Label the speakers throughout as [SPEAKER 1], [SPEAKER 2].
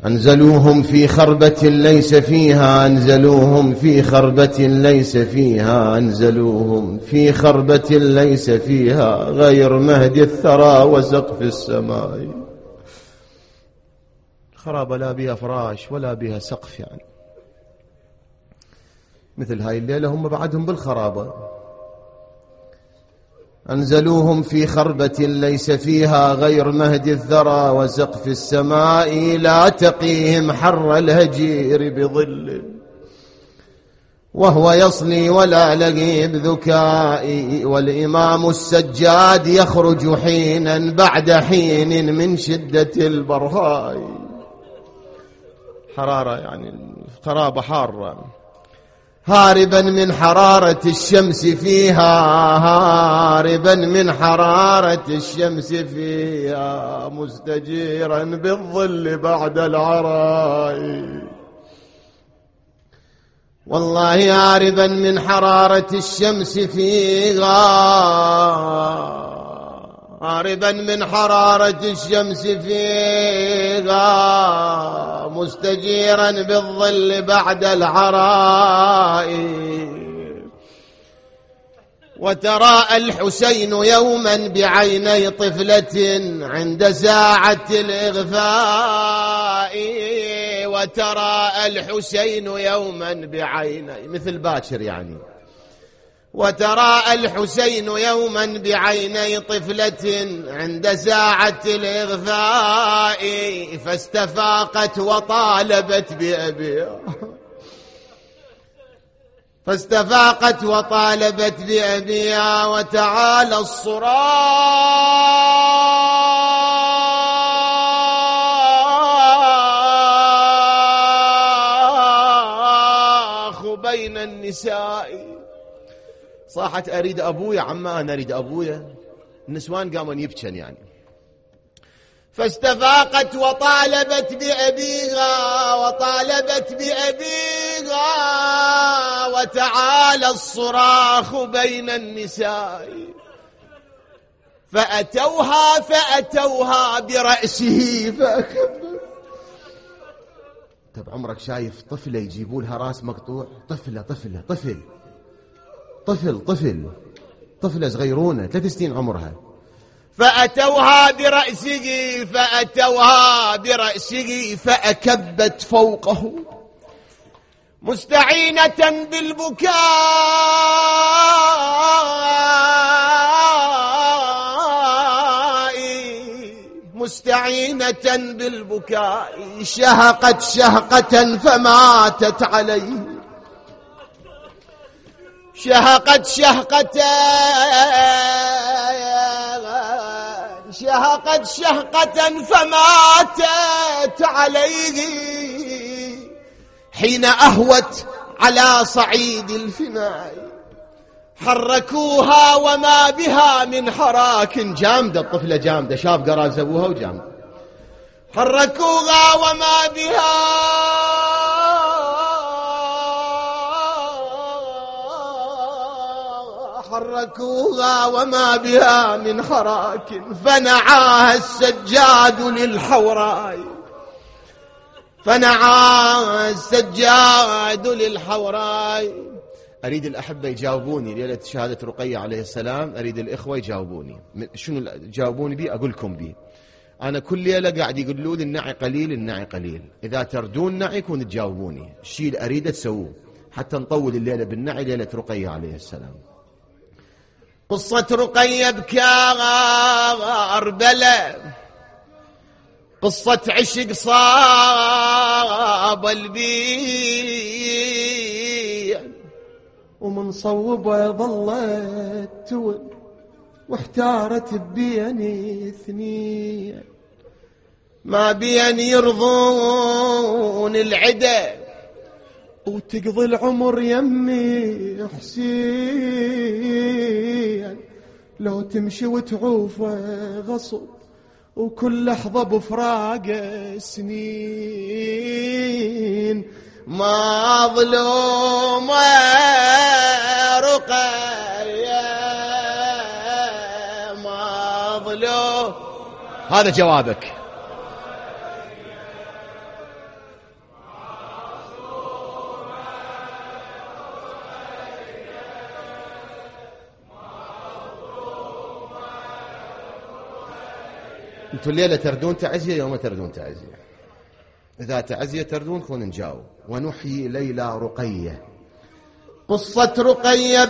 [SPEAKER 1] أنزلوهم في خربة ليس فيها، أنزلوهم في خربة ليس فيها، أنزلوهم في خربة ليس فيها غير مهد الثرى وسقف السماء. خرابة لا بها فراش ولا بها سقف، يعني مثل هاي الليلة هم بعدهم بالخرابة. أنزلوهم في خربة ليس فيها غير مهد الثرى وسقف السماء، لا تقيهم حر الهجير بظل وهو يصلي ولا لقيب ذكائي، والإمام السجاد يخرج حينا بعد حين من شدة البرهاء. حرارة يعني خرابة حارة، هاربا من حرارة الشمس فيها، هاربا من حرارة الشمس فيها، مستجيرا بالظل بعد العراء. والله هاربا من حرارة الشمس فيها، هاربا من حرارة الشمس فيها، مستجيرا بالظل بعد العراء. وتراءى الحسين يوما بعيني طفلة عند ساعة الإغفاء، وتراءى الحسين يوما بعيني مثل باكر يعني، وتراءى الحسين يوما بعيني طفلة عند ساعة الإغفاء، فاستفاقت وطالبت بأبيها، فاستفاقت وطالبت بأبيها، وتعالى الصراخ بين النساء. صاحت أريد أبويا عما أنا أريد أبويا. النسوان قاموا يبكن يعني. فاستفاقت وطالبت بأبيها، وطالبت بأبيها، وتعالى الصراخ بين النساء. فأتوها برأسه فأكبر. طب عمرك شايف طفلة يجيبوا لها راس مقطوع؟ طفلة صغيرونة 3 سنين عمرها. فأتوها برأسه فأكبت فوقه مستعينة بالبكاء، مستعينة بالبكاء. شهقت شهقة فماتت عليه، شهقت شهقة فماتت عليه، حين أهوت على صعيد الفناء. حركوها وما بها من حراك. جامدة الطفلة، جامدة، شاب قراز أبوها وجامدة. حركوها وما بها حركوها وما بها من حراك. فنعاها السجاد للحوراء، فنعاها السجاد للحوراء. أريد الأحبة يجاوبوني ليلة شهادة رقية عليه السلام. أريد الإخوة يجاوبوني. شنو جاوبوني بي أقول لكم بي. أنا كل ليلة قاعد يقولوا لي النعي قليل النعي قليل. إذا تردون نعي كون تجاوبوني. الشيء اللي أريد تسووه حتى نطول الليلة بالنعي ليلة رقية عليه السلام. قصة رقية بكاربلاء، قصة عشق صاب البيع، ومن صوبه ظلت تول واحتارت بيني اثنين. ما بين يرضون العدا وتقضي العمر يمي حسين، لو تمشي وتعوفه غصب وكل لحظة بفراق سنين. ما ظلوم رقية، ما ظلوم. هذا جوابك. انتوا الليلة تردون تعزية، يوم تردون تعزية. إذا تعزية تردون خون نجاوب. ونحيي ليلى رقية، قصة رقية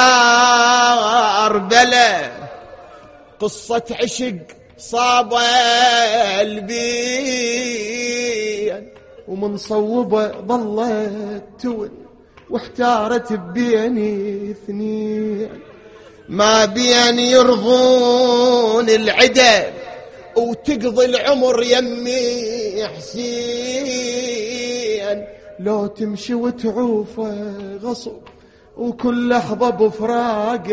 [SPEAKER 1] بكربلاء، قصة عشق صاب البين، ومن صوبة ظلت تون واحتارت بيني اثنين، ما بين يرضون العدا وتقضي العمر يمي حسين، لو تمشي وتعوفه غصب وكل لحظة بفراق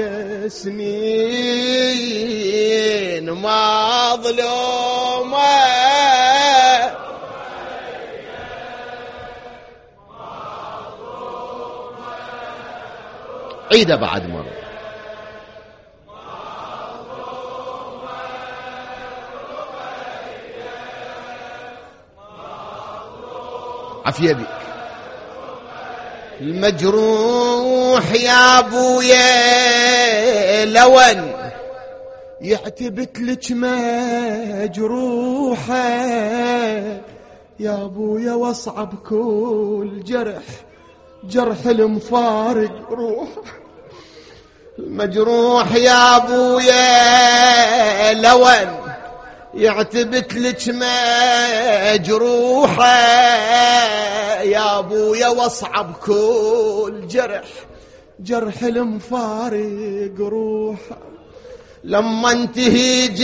[SPEAKER 1] سنين، ما ظلومة عيدة بعد مرة. عافية بك. المجروح يا ابويا لون يعتبت لك مجروحة، يا ابويا واصعب كل جرح جرح المفارق روح. المجروح يا ابويا لون يعتبت لك مجروحة، يا ابويا واصعب كل جرح جرح المفارق روحه. لما انتهيج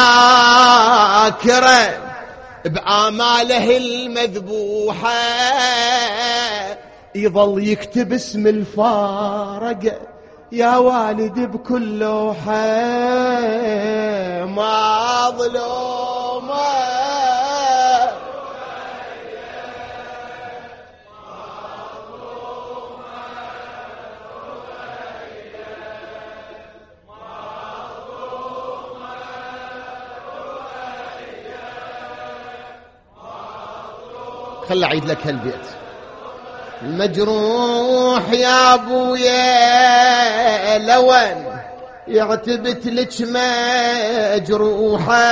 [SPEAKER 1] الذاكرة بآماله المذبوحة، يظل يكتب اسم الفارقة يا والدي بكل لوحة، ما ظلومه خل أعيد لك هالبيت. المجروح يا ابويا لون يعتبت لك مجروحة،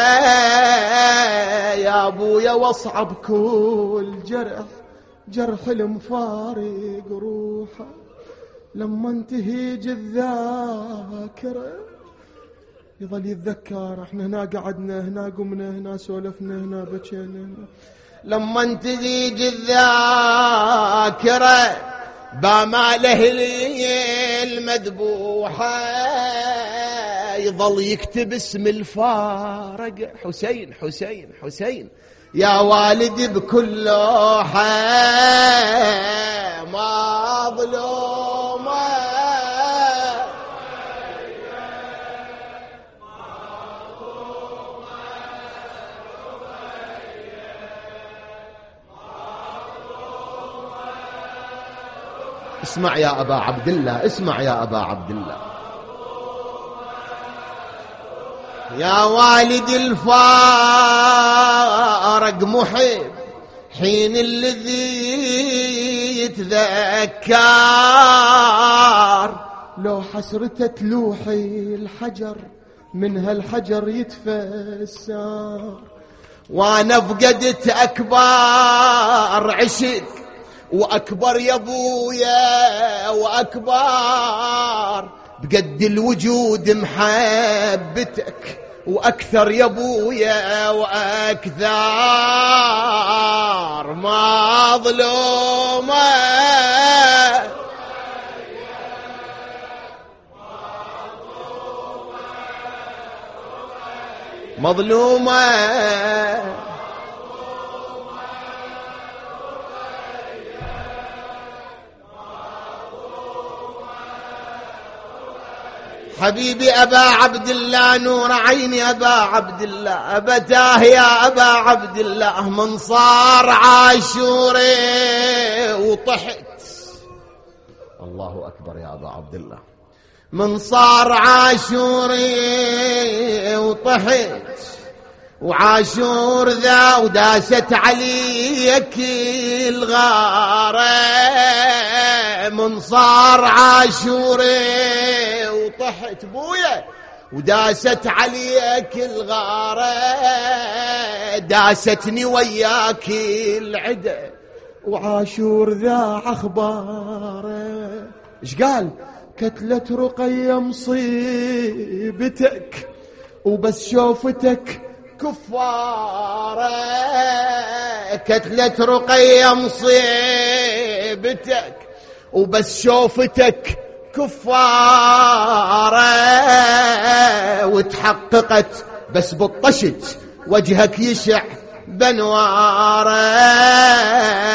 [SPEAKER 1] يا ابويا واصعب كل جرح جرح المفارق روحه. لما انتهيج الذاكرة يظل يتذكر احنا هنا قعدنا، هنا قمنا، هنا سولفنا، هنا بكينا هنا. لما انتهيج الذاكرة باماله المذبوحة، يظل يكتب اسم الفارق حسين حسين حسين يا والدي بكل لوحة، ما ظلومه اسمع يا أبا عبد الله، اسمع يا أبا عبد الله. يا والدي الفارق محب حين الذي يتذكر، لو حسرته تلوحي الحجر من هالحجر يتفسر، وانا فقدت اكبر عشق واكبر يا ابويا واكبر، بقد الوجود محبتك واكثر يا ابويا واكثر، ما ظلومه مظلومه حبيبي أبا عبد الله نور عيني أبا عبد الله، أبتاه يا أبا عبد الله من صار عاشوري وطحت. الله أكبر يا أبا عبد الله. من صار عاشوري وطحت وعاشور ذا وداست عليك الغارة، من صار عاشوري وطحت بويا وداست عليك الغارة، داستني وياك العدة، وعاشور ذا أخباره. إيش قال؟ كتلة رقية مصيبتك، وبس شوفتك كفارة. كتلة رقية مصيبتك، وبس شوفتك كفارة. وتحققت بس بالطشت وجهك يشع بنواره.